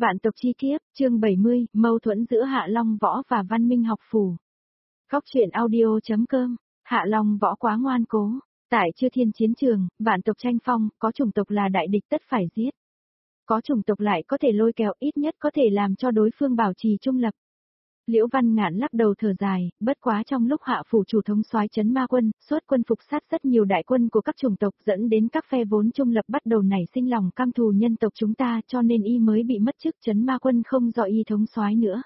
Vạn tộc chi kiếp, chương 70, mâu thuẫn giữa Hạ Long Võ và Văn Minh học phủ. Góc truyện audio.com, Hạ Long Võ quá ngoan cố. Tại Chư Thiên chiến trường, vạn tộc tranh phong, có chủng tộc là đại địch tất phải giết. Có chủng tộc lại có thể lôi kéo, ít nhất có thể làm cho đối phương bảo trì trung lập. Liễu Văn Ngạn lắc đầu thở dài, bất quá trong lúc Hạ phủ chủ thống soái trấn ma quân, xuất quân phục sát rất nhiều đại quân của các chủng tộc, dẫn đến các phe vốn trung lập bắt đầu nảy sinh lòng căm thù nhân tộc chúng ta, cho nên y mới bị mất chức trấn ma quân không do y thống soái nữa.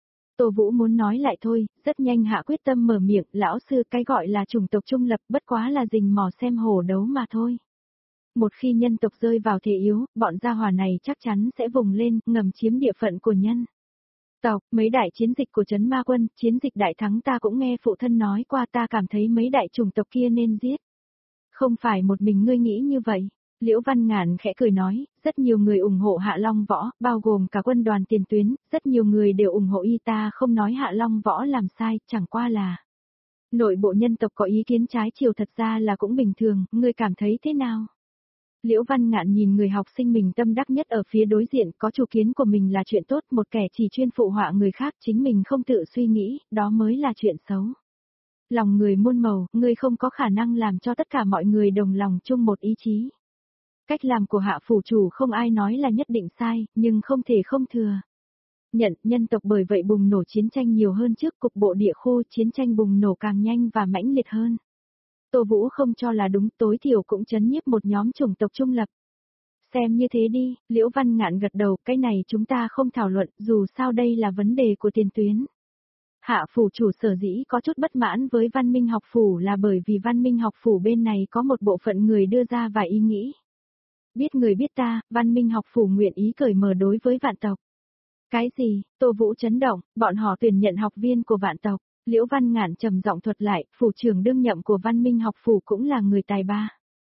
Tô Vũ muốn nói lại thôi, rất nhanh Hạ quyết tâm mở miệng, lão sư, cái gọi là chủng tộc trung lập bất quá là rình mò xem hổ đấu mà thôi. Một khi nhân tộc rơi vào thế yếu, bọn gia hỏa này chắc chắn sẽ vùng lên, ngầm chiếm địa phận của nhân tộc. Mấy đại chiến dịch của trấn ma quân, chiến dịch đại thắng ta cũng nghe phụ thân nói qua, ta cảm thấy mấy đại chủng tộc kia nên giết. Không phải một mình ngươi nghĩ như vậy. Liễu Văn Ngạn khẽ cười nói, rất nhiều người ủng hộ Hạ Long Võ, bao gồm cả quân đoàn tiền tuyến, rất nhiều người đều ủng hộ y, ta không nói Hạ Long Võ làm sai, chẳng qua là nội bộ nhân tộc có ý kiến trái chiều, thật ra là cũng bình thường, ngươi cảm thấy thế nào? Liễu Văn Ngạn nhìn người học sinh mình tâm đắc nhất ở phía đối diện, có chủ kiến của mình là chuyện tốt, một kẻ chỉ chuyên phụ họa người khác, chính mình không tự suy nghĩ, đó mới là chuyện xấu. Lòng người muôn màu, ngươi không có khả năng làm cho tất cả mọi người đồng lòng chung một ý chí. Cách làm của Hạ phủ chủ không ai nói là nhất định sai, nhưng không thể không thừa nhận, nhân tộc bởi vậy bùng nổ chiến tranh nhiều hơn trước, cục bộ địa khu chiến tranh bùng nổ càng nhanh và mãnh liệt hơn. Tô Vũ không cho là đúng, tối thiểu cũng trấn nhiếp một nhóm chủng tộc trung lập. Xem như thế đi, Liễu Văn Ngạn gật đầu, cái này chúng ta không thảo luận, dù sao đây là vấn đề của tiền tuyến. Hạ phủ chủ sở dĩ có chút bất mãn với Văn Minh học phủ là bởi vì Văn Minh học phủ bên này có một bộ phận người đưa ra vài ý nghĩ. Biết người biết ta, Văn Minh học phủ nguyện ý cởi mở đối với vạn tộc. Cái gì? Tô Vũ chấn động, bọn họ tuyển nhận học viên của vạn tộc. Liễu Văn Ngạn trầm giọng thuật lại, phủ trưởng đương nhậm của Văn Minh học phủ cũng là người tài ba.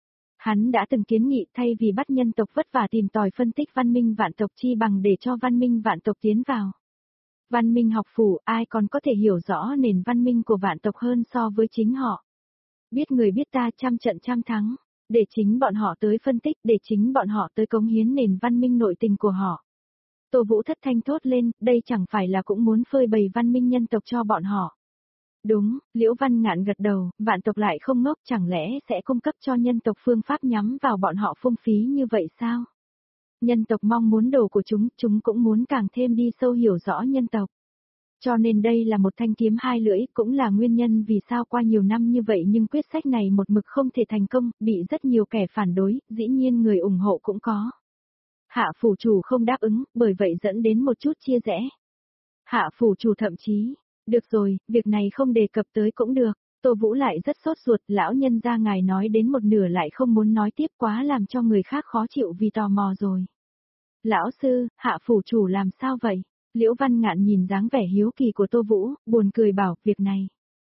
Hắn đã từng kiến nghị thay vì bắt nhân tộc vất vả tìm tòi phân tích văn minh vạn tộc, chi bằng để cho văn minh vạn tộc tiến vào. Văn Minh học phủ, ai còn có thể hiểu rõ nền văn minh của vạn tộc hơn so với chính họ. Biết người biết ta, trăm trận trăm thắng, để chính bọn họ tới phân tích, để chính bọn họ tới cống hiến nền văn minh nội tình của họ. Tô Vũ thất thanh thốt lên, đây chẳng phải là cũng muốn phơi bày văn minh nhân tộc cho bọn họ. Đúng, Liễu Văn Ngạn gật đầu, vạn tộc lại không ngốc, chẳng lẽ sẽ cung cấp cho nhân tộc phương pháp nhắm vào bọn họ phung phí như vậy sao? Nhân tộc mong muốn đồ của chúng cũng muốn càng thêm đi sâu hiểu rõ nhân tộc. Cho nên đây là một thanh kiếm hai lưỡi, cũng là nguyên nhân vì sao qua nhiều năm như vậy nhưng quyết sách này một mực không thể thành công, bị rất nhiều kẻ phản đối, dĩ nhiên người ủng hộ cũng có. Hạ phủ chủ không đáp ứng, bởi vậy dẫn đến một chút chia rẽ. Hạ phủ chủ thậm chí, được rồi, việc này không đề cập tới cũng được. Tô Vũ lại rất sốt ruột, lão nhân gia ngài nói đến một nửa lại không muốn nói tiếp, quá làm cho người khác khó chịu vì tò mò rồi. Lão sư, Hạ phủ chủ làm sao vậy? Liễu Văn Ngạn nhìn dáng vẻ hiếu kỳ của Tô Vũ, buồn cười bảo, việc này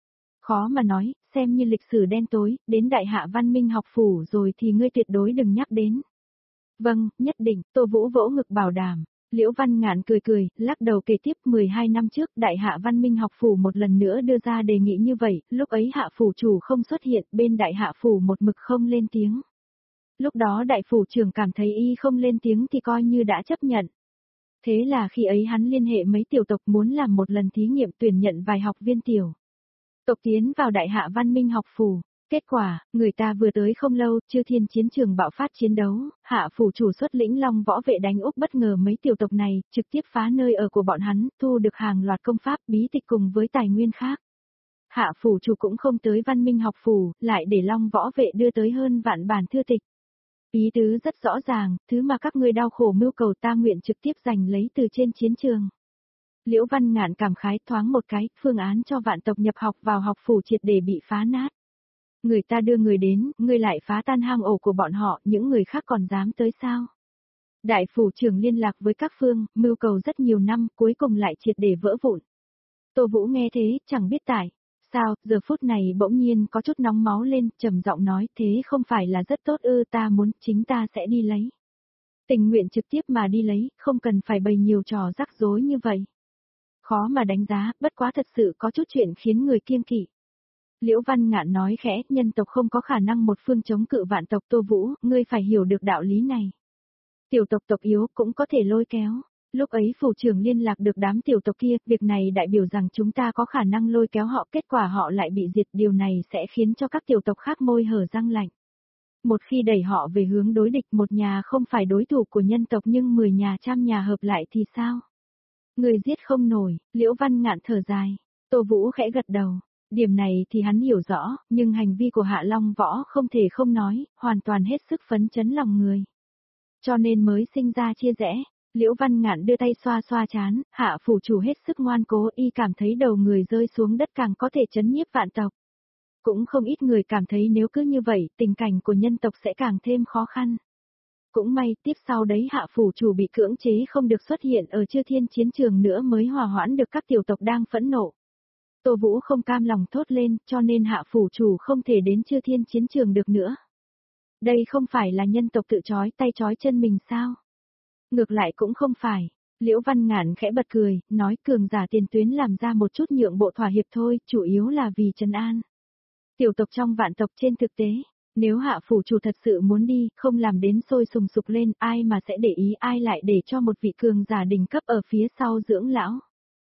khó mà nói, xem như lịch sử đen tối, đến đại hạ Văn Minh học phủ rồi thì ngươi tuyệt đối đừng nhắc đến. Vâng, nhất định, Tô Vũ vỗ ngực bảo đảm. Liễu Văn Ngạn cười cười, lắc đầu kể tiếp, 12 năm trước, đại hạ Văn Minh học phủ một lần nữa đưa ra đề nghị như vậy, lúc ấy hạ phủ chủ không xuất hiện, bên đại hạ phủ một mực không lên tiếng. Lúc đó đại phủ trưởng cảm thấy y không lên tiếng thì coi như đã chấp nhận. Thế là khi ấy hắn liên hệ mấy tiểu tộc muốn làm một lần thí nghiệm tuyển nhận vài học viên tiểu tộc tiến vào đại hạ Văn Minh học phủ. Kết quả, người ta vừa tới không lâu, Chư Thiên chiến trường bạo phát chiến đấu, hạ phủ chủ xuất lĩnh Long võ vệ đánh úp bất ngờ mấy tiểu tộc này, trực tiếp phá nơi ở của bọn hắn, thu được hàng loạt công pháp bí tịch cùng với tài nguyên khác. Hạ phủ chủ cũng không tới Văn Minh học phủ, lại để Long võ vệ đưa tới hơn vạn bản thư tịch. Ý tứ rất rõ ràng, thứ mà các ngươi đau khổ mưu cầu ta nguyện trực tiếp giành lấy từ trên chiến trường. Liễu Văn Ngạn cảm khái thoáng một cái, phương án cho vạn tộc nhập học vào học phủ triệt để bị phá nát. Người ta đưa người đến, ngươi lại phá tan hang ổ của bọn họ, những người khác còn dám tới sao? Đại phủ trưởng liên lạc với các phương, mưu cầu rất nhiều năm, cuối cùng lại triệt để vỡ vụn. Tô Vũ nghe thế, chẳng biết tại sao, giờ phút này bỗng nhiên có chút nóng máu lên, trầm giọng nói, thế không phải là rất tốt ư, ta muốn, chính ta sẽ đi lấy. Tình nguyện trực tiếp mà đi lấy, không cần phải bày nhiều trò rắc rối như vậy. Khó mà đánh giá, bất quá thật sự có chút chuyện khiến người kiêng kỵ. Liễu Văn Ngạn nói khẽ, nhân tộc không có khả năng một phương chống cự vạn tộc. Tô Vũ, ngươi phải hiểu được đạo lý này. Tiểu tộc tộc yếu cũng có thể lôi kéo. Lúc ấy phủ trưởng liên lạc được đám tiểu tộc kia, việc này đại biểu rằng chúng ta có khả năng lôi kéo họ, kết quả họ lại bị diệt, điều này sẽ khiến cho các tiểu tộc khác môi hở răng lạnh. Một khi đẩy họ về hướng đối địch, một nhà không phải đối thủ của nhân tộc nhưng 10 nhà trăm nhà hợp lại thì sao? Người giết không nổi, Liễu Văn Ngạn thở dài. Tô Vũ khẽ gật đầu. Điểm này thì hắn hiểu rõ, nhưng hành vi của Hạ Long Võ không thể không nói, hoàn toàn hết sức phấn chấn lòng người. Cho nên mới sinh ra chia rẽ. Liễu Văn Ngạn đưa tay xoa xoa chán, Hạ phủ chủ hết sức ngoan cố, y cảm thấy đầu người rơi xuống đất càng có thể chấn nhiếp vạn tộc. Cũng không ít người cảm thấy nếu cứ như vậy, tình cảnh của nhân tộc sẽ càng thêm khó khăn. Cũng may, tiếp sau đấy Hạ phủ chủ bị cưỡng chế không được xuất hiện ở Chư Thiên chiến trường nữa mới hòa hoãn được các tiểu tộc đang phẫn nộ. Tô Vũ không cam lòng thốt lên, cho nên Hạ phủ chủ không thể đến Chư Thiên chiến trường được nữa. Đây không phải là nhân tộc tự chói tay chói chân mình sao? Ngược lại cũng không phải. Liễu Văn Ngạn khẽ bật cười, nói cường giả tiền tuyến làm ra một chút nhượng bộ thỏa hiệp thôi, chủ yếu là vì trấn an. Tiểu tộc trong vạn tộc trên thực tế, nếu Hạ phủ chủ thật sự muốn đi, không làm đến sôi sùng sục lên, ai mà sẽ để ý, ai lại để cho một vị cường giả đỉnh cấp ở phía sau dưỡng lão.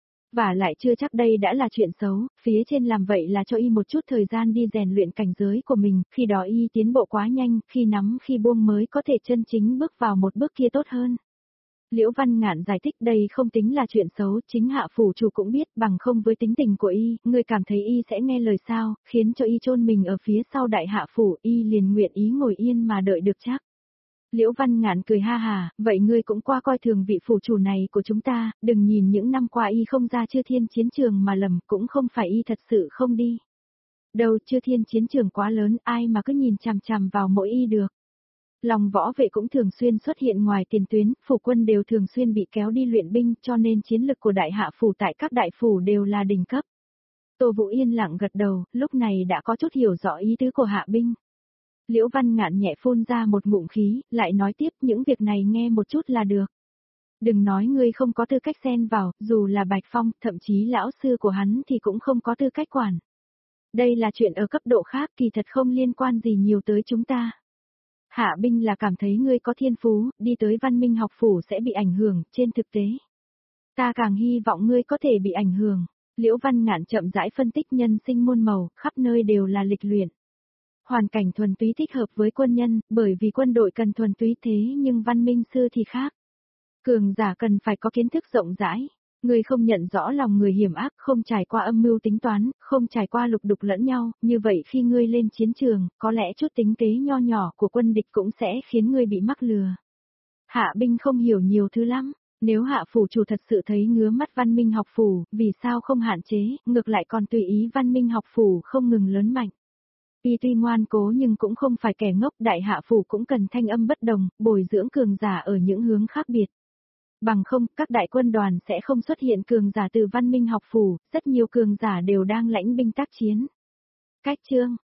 Và lại chưa chắc đây đã là chuyện xấu, phía trên làm vậy là cho y một chút thời gian đi rèn luyện cảnh giới của mình, khi đó y tiến bộ quá nhanh, khi nắm khi buông mới có thể chân chính bước vào một bước kia tốt hơn. Liễu Văn Ngạn giải thích đây không tính là chuyện xấu, chính Hạ phủ chủ cũng biết, bằng không với tính tình của y, người cảm thấy y sẽ nghe lời sao, khiến cho y chôn mình ở phía sau đại hạ phủ, y liền nguyện ý ngồi yên mà đợi được chắc. Liễu Văn Ngạn cười ha hà, vậy ngươi cũng qua coi thường vị phủ chủ này của chúng ta, đừng nhìn những năm qua y không ra Chư Thiên chiến trường mà lầm, cũng không phải y thật sự không đi. Đâu Chư Thiên chiến trường quá lớn, ai mà cứ nhìn chằm chằm vào mỗi y được. Lòng võ vệ cũng thường xuyên xuất hiện ngoài tiền tuyến, phủ quân đều thường xuyên bị kéo đi luyện binh, cho nên chiến lực của đại hạ phủ tại các đại phủ đều là đỉnh cấp. Tô Vũ yên lặng gật đầu, lúc này đã có chút hiểu rõ ý tứ của hạ binh. Liễu Văn Ngạn nhẹ phun ra một ngụm khí, lại nói tiếp những việc này nghe một chút là được. Đừng nói ngươi không có tư cách xen vào, dù là Bạch Phong, thậm chí lão sư của hắn thì cũng không có tư cách quản. Đây là chuyện ở cấp độ khác, kỳ thật không liên quan gì nhiều tới chúng ta. Hạ binh là cảm thấy ngươi có thiên phú, đi tới văn minh học phủ sẽ bị ảnh hưởng, trên thực tế. Ta càng hy vọng ngươi có thể bị ảnh hưởng. Liễu Văn Ngạn chậm rãi phân tích nhân sinh muôn màu, khắp nơi đều là lịch luyện. Hoàn cảnh thuần túy thích hợp với quân nhân, bởi vì quân đội cần thuần túy thế nhưng văn minh sư thì khác. Cường giả cần phải có kiến thức rộng rãi. Người không nhận rõ lòng người hiểm ác, không trải qua âm mưu tính toán, không trải qua lục đục lẫn nhau, như vậy khi ngươi lên chiến trường, có lẽ chút tính kế nho nhỏ của quân địch cũng sẽ khiến ngươi bị mắc lừa. Hạ binh không hiểu nhiều thứ lắm, nếu hạ phủ chủ thật sự thấy ngứa mắt văn minh học phủ, vì sao không hạn chế, ngược lại còn tùy ý văn minh học phủ không ngừng lớn mạnh. Y tuy ngoan cố nhưng cũng không phải kẻ ngốc, đại hạ phủ cũng cần thanh âm bất đồng, bồi dưỡng cường giả ở những hướng khác biệt. Bằng không, các đại quân đoàn sẽ không xuất hiện cường giả từ văn minh học phủ, rất nhiều cường giả đều đang lãnh binh tác chiến. Cách chương